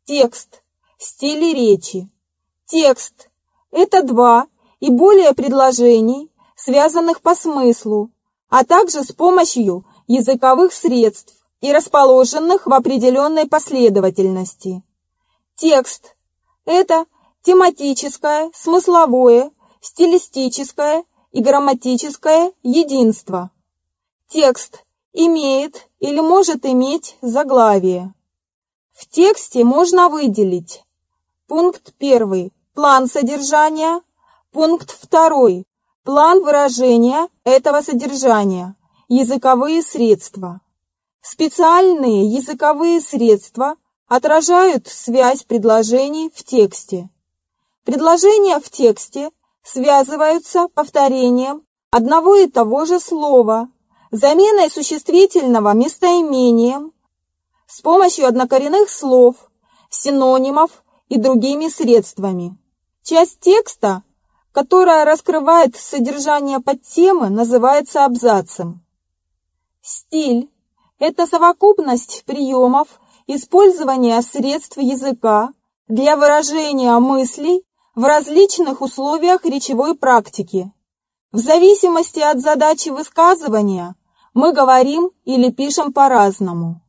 Текст. Стили речи. Текст – это два и более предложений, связанных по смыслу, а также с помощью языковых средств и расположенных в определенной последовательности. Текст – это тематическое, смысловое, стилистическое и грамматическое единство. Текст имеет или может иметь заглавие. В тексте можно выделить: пункт 1 – план содержания, пункт 2 – план выражения этого содержания, языковые средства. Специальные языковые средства отражают связь предложений в тексте. Предложения в тексте связываются повторением одного и того же слова, заменой существительного местоимением, с помощью однокоренных слов, синонимов и другими средствами. Часть текста, которая раскрывает содержание подтемы, называется абзацем. Стиль – это совокупность приемов использования средств языка для выражения мыслей в различных условиях речевой практики. В зависимости от задачи высказывания мы говорим или пишем по-разному.